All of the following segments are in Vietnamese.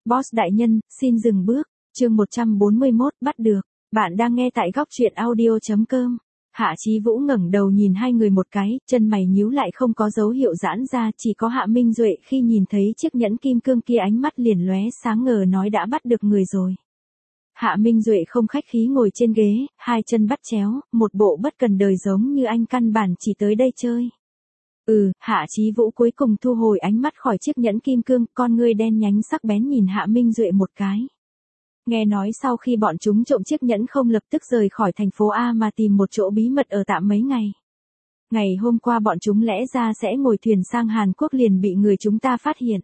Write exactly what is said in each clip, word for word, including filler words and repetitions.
Boss đại nhân, xin dừng bước. Chương một trăm bốn mươi mốt, bắt được. Bạn đang nghe tại góc truyện audio chấm com. Hạ Chí Vũ ngẩng đầu nhìn hai người một cái, chân mày nhíu lại không có dấu hiệu giãn ra, chỉ có Hạ Minh Duệ khi nhìn thấy chiếc nhẫn kim cương kia ánh mắt liền lóe sáng ngờ nói đã bắt được người rồi. Hạ Minh Duệ không khách khí ngồi trên ghế, hai chân bắt chéo, một bộ bất cần đời giống như anh căn bản chỉ tới đây chơi. Ừ, Hạ Chí Vũ cuối cùng thu hồi ánh mắt khỏi chiếc nhẫn kim cương, con ngươi đen nhánh sắc bén nhìn Hạ Minh Duệ một cái. Nghe nói sau khi bọn chúng trộm chiếc nhẫn không lập tức rời khỏi thành phố A mà tìm một chỗ bí mật ở tạm mấy ngày. Ngày hôm qua bọn chúng lẽ ra sẽ ngồi thuyền sang Hàn Quốc liền bị người chúng ta phát hiện.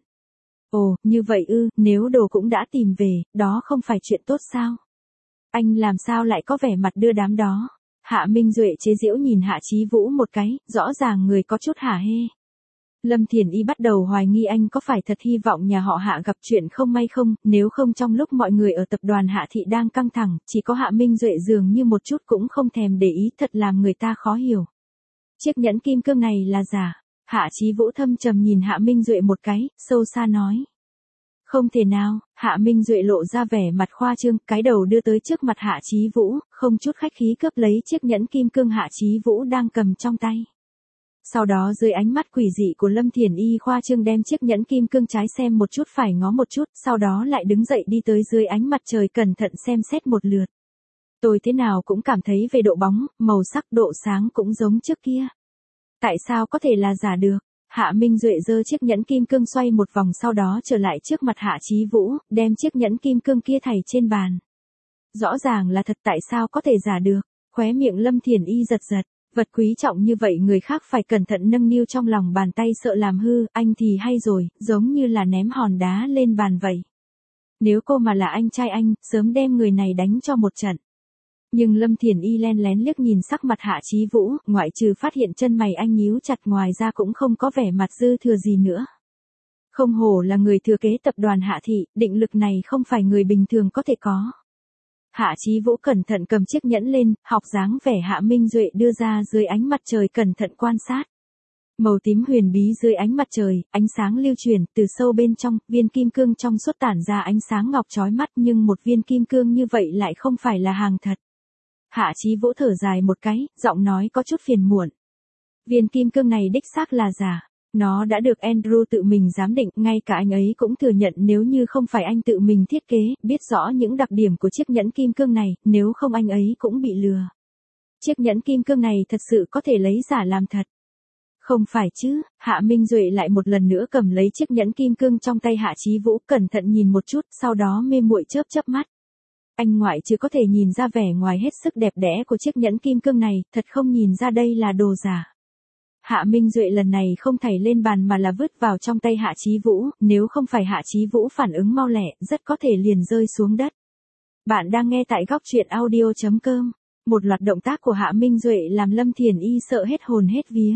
Ồ, như vậy ư, nếu đồ cũng đã tìm về, đó không phải chuyện tốt sao? Anh làm sao lại có vẻ mặt đưa đám đó? Hạ Minh Duệ chế giễu nhìn Hạ Chí Vũ một cái, rõ ràng người có chút hả hê. Lâm Thiền Y bắt đầu hoài nghi anh có phải thật hy vọng nhà họ Hạ gặp chuyện không may không, nếu không trong lúc mọi người ở tập đoàn Hạ Thị đang căng thẳng, chỉ có Hạ Minh Duệ dường như một chút cũng không thèm để ý, thật làm người ta khó hiểu. Chiếc nhẫn kim cương này là giả. Hạ Chí Vũ thâm trầm nhìn Hạ Minh Duệ một cái, sâu xa nói. Không thể nào, Hạ Minh Duệ lộ ra vẻ mặt khoa trương, cái đầu đưa tới trước mặt Hạ Chí Vũ, không chút khách khí cướp lấy chiếc nhẫn kim cương Hạ Chí Vũ đang cầm trong tay. Sau đó dưới ánh mắt quỷ dị của Lâm Thiền Y khoa trương đem chiếc nhẫn kim cương trái xem một chút phải ngó một chút, sau đó lại đứng dậy đi tới dưới ánh mặt trời cẩn thận xem xét một lượt. Tôi thế nào cũng cảm thấy về độ bóng, màu sắc, độ sáng cũng giống trước kia. Tại sao có thể là giả được? Hạ Minh Duệ giơ chiếc nhẫn kim cương xoay một vòng sau đó trở lại trước mặt Hạ Chí Vũ, đem chiếc nhẫn kim cương kia thảy trên bàn. Rõ ràng là thật, tại sao có thể giả được? Khóe miệng Lâm Thiền Y giật giật, vật quý trọng như vậy người khác phải cẩn thận nâng niu trong lòng bàn tay sợ làm hư, anh thì hay rồi, giống như là ném hòn đá lên bàn vậy. Nếu cô mà là anh trai anh, sớm đem người này đánh cho một trận. Nhưng Lâm Thiền Y len lén liếc nhìn sắc mặt Hạ Chí Vũ, ngoại trừ phát hiện chân mày anh nhíu chặt ngoài ra cũng không có vẻ mặt dư thừa gì nữa. Không hổ là người thừa kế tập đoàn Hạ Thị, định lực này không phải người bình thường có thể có. Hạ Chí Vũ cẩn thận cầm chiếc nhẫn lên, học dáng vẻ Hạ Minh Duệ đưa ra dưới ánh mặt trời cẩn thận quan sát. Màu tím huyền bí dưới ánh mặt trời, ánh sáng lưu chuyển, từ sâu bên trong, viên kim cương trong suốt tản ra ánh sáng ngọc chói mắt nhưng một viên kim cương như vậy lại không phải là hàng thật. Hạ Chí Vũ thở dài một cái, giọng nói có chút phiền muộn. Viên kim cương này đích xác là giả. Nó đã được Andrew tự mình giám định, ngay cả anh ấy cũng thừa nhận nếu như không phải anh tự mình thiết kế, biết rõ những đặc điểm của chiếc nhẫn kim cương này, nếu không anh ấy cũng bị lừa. Chiếc nhẫn kim cương này thật sự có thể lấy giả làm thật. Không phải chứ, Hạ Minh Duệ lại một lần nữa cầm lấy chiếc nhẫn kim cương trong tay Hạ Chí Vũ cẩn thận nhìn một chút, sau đó mê muội chớp chớp mắt. Anh ngoại trừ có thể nhìn ra vẻ ngoài hết sức đẹp đẽ của chiếc nhẫn kim cương này, thật không nhìn ra đây là đồ giả. Hạ Minh Duệ lần này không thảy lên bàn mà là vứt vào trong tay Hạ Chí Vũ, nếu không phải Hạ Chí Vũ phản ứng mau lẹ, rất có thể liền rơi xuống đất. Bạn đang nghe tại góc truyện audio chấm com. Một loạt động tác của Hạ Minh Duệ làm Lâm Thiền Y sợ hết hồn hết vía.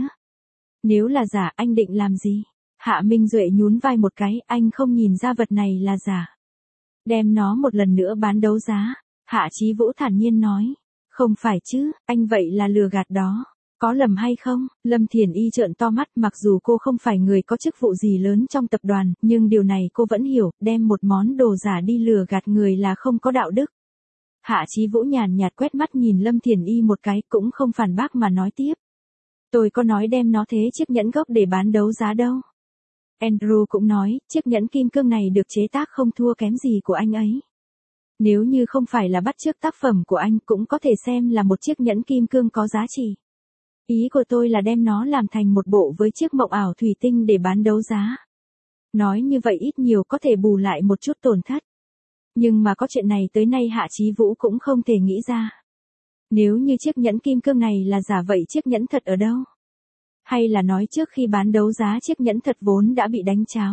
Nếu là giả, anh định làm gì? Hạ Minh Duệ nhún vai một cái, anh không nhìn ra vật này là giả. Đem nó một lần nữa bán đấu giá. Hạ Chí Vũ thản nhiên nói. Không phải chứ, anh vậy là lừa gạt đó. Có lầm hay không? Lâm Thiền Y trợn to mắt, mặc dù cô không phải người có chức vụ gì lớn trong tập đoàn, nhưng điều này cô vẫn hiểu, đem một món đồ giả đi lừa gạt người là không có đạo đức. Hạ Chí Vũ nhàn nhạt quét mắt nhìn Lâm Thiền Y một cái, cũng không phản bác mà nói tiếp. Tôi có nói đem nó thế chiếc nhẫn gốc để bán đấu giá đâu. Andrew cũng nói, chiếc nhẫn kim cương này được chế tác không thua kém gì của anh ấy. Nếu như không phải là bắt chước tác phẩm của anh cũng có thể xem là một chiếc nhẫn kim cương có giá trị. Ý của tôi là đem nó làm thành một bộ với chiếc mộng ảo thủy tinh để bán đấu giá. Nói như vậy ít nhiều có thể bù lại một chút tổn thất. Nhưng mà có chuyện này tới nay Hạ Chí Vũ cũng không thể nghĩ ra. Nếu như chiếc nhẫn kim cương này là giả vậy chiếc nhẫn thật ở đâu? Hay là nói trước khi bán đấu giá chiếc nhẫn thật vốn đã bị đánh cháo?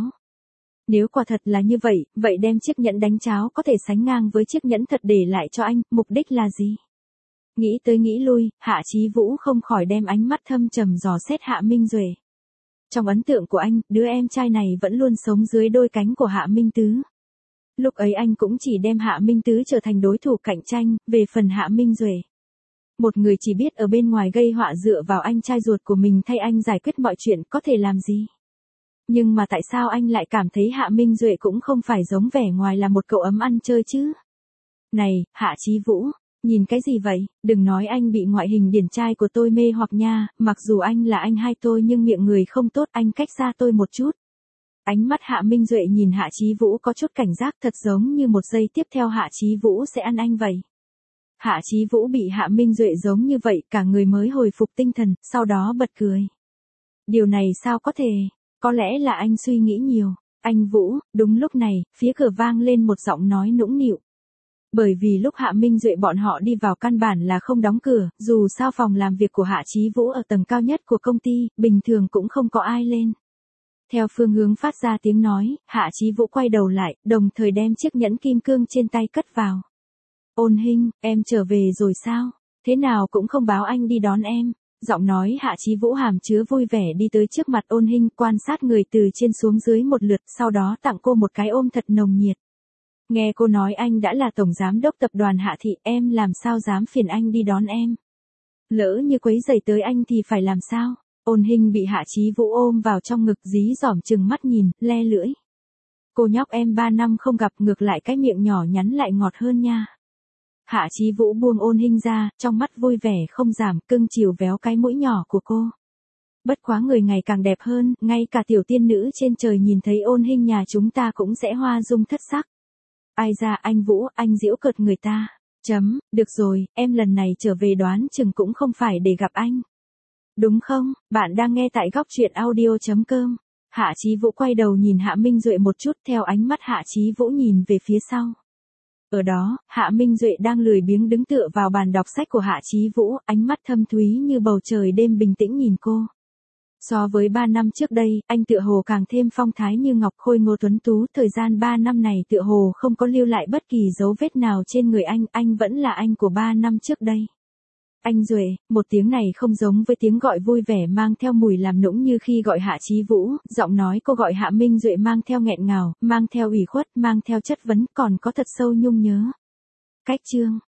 Nếu quả thật là như vậy, vậy đem chiếc nhẫn đánh cháo có thể sánh ngang với chiếc nhẫn thật để lại cho anh, mục đích là gì? Nghĩ tới nghĩ lui, Hạ Chí Vũ không khỏi đem ánh mắt thâm trầm dò xét Hạ Minh Duệ. Trong ấn tượng của anh, đứa em trai này vẫn luôn sống dưới đôi cánh của Hạ Minh Tứ. Lúc ấy anh cũng chỉ đem Hạ Minh Tứ trở thành đối thủ cạnh tranh, về phần Hạ Minh Duệ. Một người chỉ biết ở bên ngoài gây họa dựa vào anh trai ruột của mình thay anh giải quyết mọi chuyện có thể làm gì. Nhưng mà tại sao anh lại cảm thấy Hạ Minh Duệ cũng không phải giống vẻ ngoài là một cậu ấm ăn chơi chứ? Này, Hạ Chí Vũ, nhìn cái gì vậy, đừng nói anh bị ngoại hình điển trai của tôi mê hoặc nha, mặc dù anh là anh hai tôi nhưng miệng người không tốt, anh cách xa tôi một chút. Ánh mắt Hạ Minh Duệ nhìn Hạ Chí Vũ có chút cảnh giác, thật giống như một giây tiếp theo Hạ Chí Vũ sẽ ăn anh vậy. Hạ Chí Vũ bị Hạ Minh Duệ giống như vậy, cả người mới hồi phục tinh thần, sau đó bật cười. Điều này sao có thể, có lẽ là anh suy nghĩ nhiều. Anh Vũ, đúng lúc này, phía cửa vang lên một giọng nói nũng nịu. Bởi vì lúc Hạ Minh Duệ bọn họ đi vào căn bản là không đóng cửa, dù sao phòng làm việc của Hạ Chí Vũ ở tầng cao nhất của công ty, bình thường cũng không có ai lên. Theo phương hướng phát ra tiếng nói, Hạ Chí Vũ quay đầu lại, đồng thời đem chiếc nhẫn kim cương trên tay cất vào. Ôn Hinh, em trở về rồi sao? Thế nào cũng không báo anh đi đón em. Giọng nói Hạ Chí Vũ hàm chứa vui vẻ đi tới trước mặt Ôn Hinh, quan sát người từ trên xuống dưới một lượt, sau đó tặng cô một cái ôm thật nồng nhiệt. Nghe cô nói anh đã là tổng giám đốc tập đoàn Hạ Thị, em làm sao dám phiền anh đi đón em? Lỡ như quấy rầy tới anh thì phải làm sao? Ôn Hinh bị Hạ Chí Vũ ôm vào trong ngực, dí dỏm chừng mắt nhìn, le lưỡi. Cô nhóc em ba năm không gặp, ngược lại cái miệng nhỏ nhắn lại ngọt hơn nha. Hạ Chí Vũ buông Ôn Hinh ra, trong mắt vui vẻ không giảm, cưng chiều véo cái mũi nhỏ của cô. Bất quá người ngày càng đẹp hơn, ngay cả tiểu tiên nữ trên trời nhìn thấy Ôn Hinh nhà chúng ta cũng sẽ hoa dung thất sắc. Ai ra anh Vũ, anh giễu cợt người ta. Chấm, được rồi, em lần này trở về đoán chừng cũng không phải để gặp anh. Đúng không, bạn đang nghe tại góc truyện audio.com. Hạ Chí Vũ quay đầu nhìn Hạ Minh Duệ một chút, theo ánh mắt Hạ Chí Vũ nhìn về phía sau. Ở đó, Hạ Minh Duệ đang lười biếng đứng tựa vào bàn đọc sách của Hạ Chí Vũ, ánh mắt thâm thúy như bầu trời đêm bình tĩnh nhìn cô. So với ba năm trước đây, anh tựa hồ càng thêm phong thái như ngọc, khôi ngô tuấn tú, thời gian ba năm này tựa hồ không có lưu lại bất kỳ dấu vết nào trên người anh, anh vẫn là anh của ba năm trước đây. Anh Duệ, một tiếng này không giống với tiếng gọi vui vẻ mang theo mùi làm nũng như khi gọi Hạ Chí Vũ, giọng nói cô gọi Hạ Minh Duệ mang theo nghẹn ngào, mang theo ủy khuất, mang theo chất vấn, còn có thật sâu nhung nhớ. Cách chương